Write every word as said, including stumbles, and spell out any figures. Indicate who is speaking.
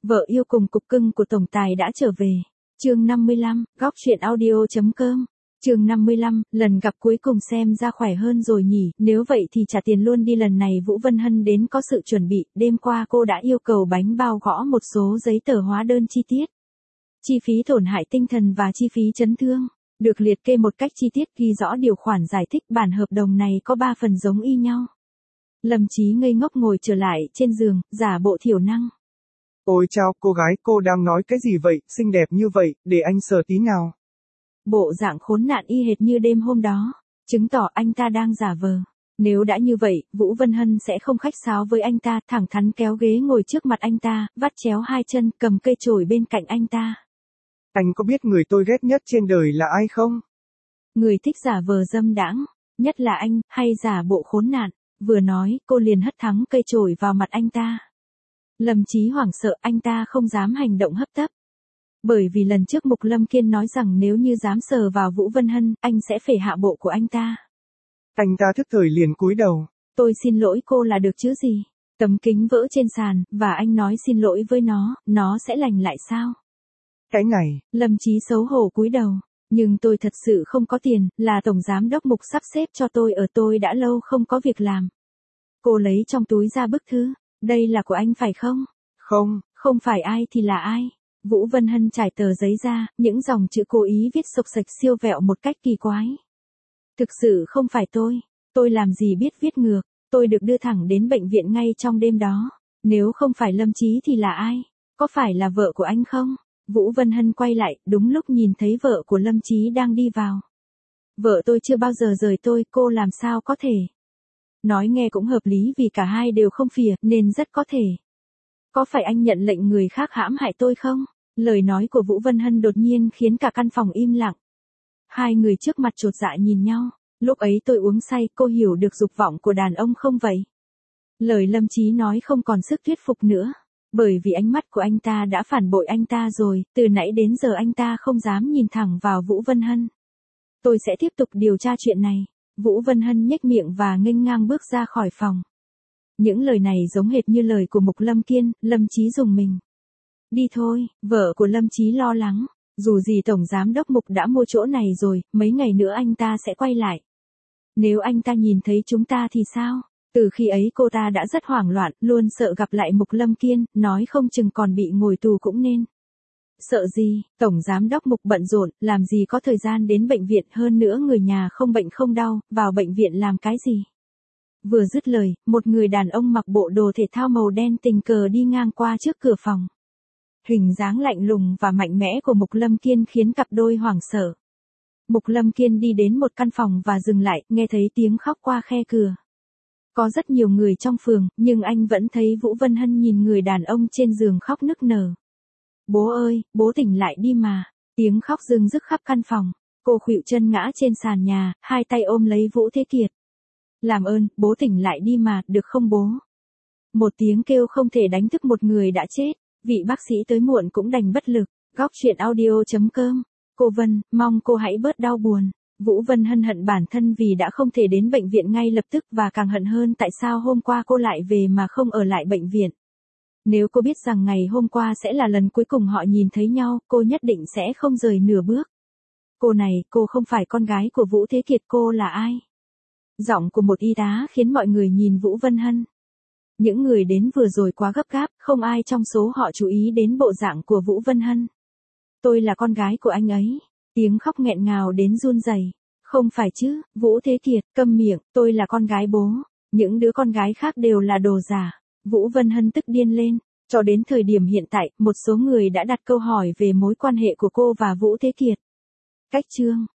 Speaker 1: Vợ yêu cùng cục cưng của tổng tài đã trở về. Chương năm mươi lăm, góc truyện audio chấm com. Chương năm mươi lăm, lần gặp cuối cùng xem ra khỏe hơn rồi nhỉ, nếu vậy thì trả tiền luôn đi. Lần này Vũ Vân Hân đến có sự chuẩn bị, đêm qua cô đã yêu cầu bánh bao gõ một số giấy tờ hóa đơn chi tiết. Chi phí tổn hại tinh thần và chi phí chấn thương, được liệt kê một cách chi tiết, ghi rõ điều khoản giải thích. Bản hợp đồng này có ba phần giống y nhau. Lâm Chí ngây ngốc ngồi trở lại trên giường, giả bộ thiểu năng.
Speaker 2: Ôi chao, cô gái, cô đang nói cái gì vậy, xinh đẹp như vậy, để anh sờ tí nào.
Speaker 1: Bộ dạng khốn nạn y hệt như đêm hôm đó, chứng tỏ anh ta đang giả vờ. Nếu đã như vậy, Vũ Vân Hân sẽ không khách sáo với anh ta, thẳng thắn kéo ghế ngồi trước mặt anh ta, vắt chéo hai chân, cầm cây chổi bên cạnh anh ta.
Speaker 2: Anh có biết người tôi ghét nhất trên đời là ai không?
Speaker 1: Người thích giả vờ dâm đãng, nhất là anh, hay giả bộ khốn nạn. Vừa nói, cô liền hất thẳng cây chổi vào mặt anh ta. Lâm Chí hoảng sợ, anh ta không dám hành động hấp tấp. Bởi vì lần trước Mục Lâm Kiên nói rằng nếu như dám sờ vào Vũ Vân Hân, anh sẽ phể hạ bộ của anh ta.
Speaker 2: Anh ta thức thời liền cúi đầu.
Speaker 1: Tôi xin lỗi cô là được chứ gì? Tấm kính vỡ trên sàn, và anh nói xin lỗi với nó, nó sẽ lành lại sao?
Speaker 2: Cái này.
Speaker 1: Lâm Chí xấu hổ cúi đầu. Nhưng tôi thật sự không có tiền, là tổng giám đốc Mục sắp xếp cho tôi ở, tôi đã lâu không có việc làm. Cô lấy trong túi ra bức thư. Đây là của anh phải không?
Speaker 2: Không.
Speaker 1: Không phải ai thì là ai? Vũ Vân Hân trải tờ giấy ra, những dòng chữ cố ý viết sộc sạch siêu vẹo một cách kỳ quái. Thực sự không phải tôi. Tôi làm gì biết viết ngược. Tôi được đưa thẳng đến bệnh viện ngay trong đêm đó. Nếu không phải Lâm Chí thì là ai? Có phải là vợ của anh không? Vũ Vân Hân quay lại, đúng lúc nhìn thấy vợ của Lâm Chí đang đi vào. Vợ tôi chưa bao giờ rời tôi, cô làm sao có thể? Nói nghe cũng hợp lý vì cả hai đều không phìa, nên rất có thể. Có phải anh nhận lệnh người khác hãm hại tôi không? Lời nói của Vũ Vân Hân đột nhiên khiến cả căn phòng im lặng. Hai người trước mặt chột dạ nhìn nhau. Lúc ấy tôi uống say, cô hiểu được dục vọng của đàn ông không vậy? Lời Lâm Chí nói không còn sức thuyết phục nữa. Bởi vì ánh mắt của anh ta đã phản bội anh ta rồi, từ nãy đến giờ anh ta không dám nhìn thẳng vào Vũ Vân Hân. Tôi sẽ tiếp tục điều tra chuyện này. Vũ Vân Hân nhếch miệng và nghênh ngang bước ra khỏi phòng. Những lời này giống hệt như lời của Mục Lâm Kiên. Lâm Chí dùng mình. Đi thôi, vợ của Lâm Chí lo lắng. Dù gì tổng giám đốc Mục đã mua chỗ này rồi, mấy ngày nữa anh ta sẽ quay lại. Nếu anh ta nhìn thấy chúng ta thì sao? Từ khi ấy cô ta đã rất hoảng loạn, luôn sợ gặp lại Mục Lâm Kiên, nói không chừng còn bị ngồi tù cũng nên. Sợ gì, tổng giám đốc Mục bận rộn, làm gì có thời gian đến bệnh viện, hơn nữa người nhà không bệnh không đau, vào bệnh viện làm cái gì? Vừa dứt lời, một người đàn ông mặc bộ đồ thể thao màu đen tình cờ đi ngang qua trước cửa phòng. Hình dáng lạnh lùng và mạnh mẽ của Mục Lâm Kiên khiến cặp đôi hoảng sợ. Mục Lâm Kiên đi đến một căn phòng và dừng lại, nghe thấy tiếng khóc qua khe cửa. Có rất nhiều người trong phường, nhưng anh vẫn thấy Vũ Vân Hân nhìn người đàn ông trên giường khóc nức nở. Bố ơi, bố tỉnh lại đi mà. Tiếng khóc rưng rức khắp căn phòng. Cô khuỵu chân ngã trên sàn nhà, hai tay ôm lấy Vũ Thế Kiệt. Làm ơn, bố tỉnh lại đi mà, được không bố? Một tiếng kêu không thể đánh thức một người đã chết. Vị bác sĩ tới muộn cũng đành bất lực. Góc truyện audio chấm com. Cô Vân, mong cô hãy bớt đau buồn. Vũ Vân Hân hận bản thân vì đã không thể đến bệnh viện ngay lập tức, và càng hận hơn tại sao hôm qua cô lại về mà không ở lại bệnh viện. Nếu cô biết rằng ngày hôm qua sẽ là lần cuối cùng họ nhìn thấy nhau, cô nhất định sẽ không rời nửa bước. Cô này, cô không phải con gái của Vũ Thế Kiệt, cô là ai? Giọng của một y tá khiến mọi người nhìn Vũ Vân Hân. Những người đến vừa rồi quá gấp gáp, không ai trong số họ chú ý đến bộ dạng của Vũ Vân Hân. Tôi là con gái của anh ấy. Tiếng khóc nghẹn ngào đến run rẩy. Không phải chứ, Vũ Thế Kiệt, câm miệng, tôi là con gái bố. Những đứa con gái khác đều là đồ giả. Vũ Vân Hân tức điên lên. Cho đến thời điểm hiện tại, một số người đã đặt câu hỏi về mối quan hệ của cô và Vũ Thế Kiệt. Cách chương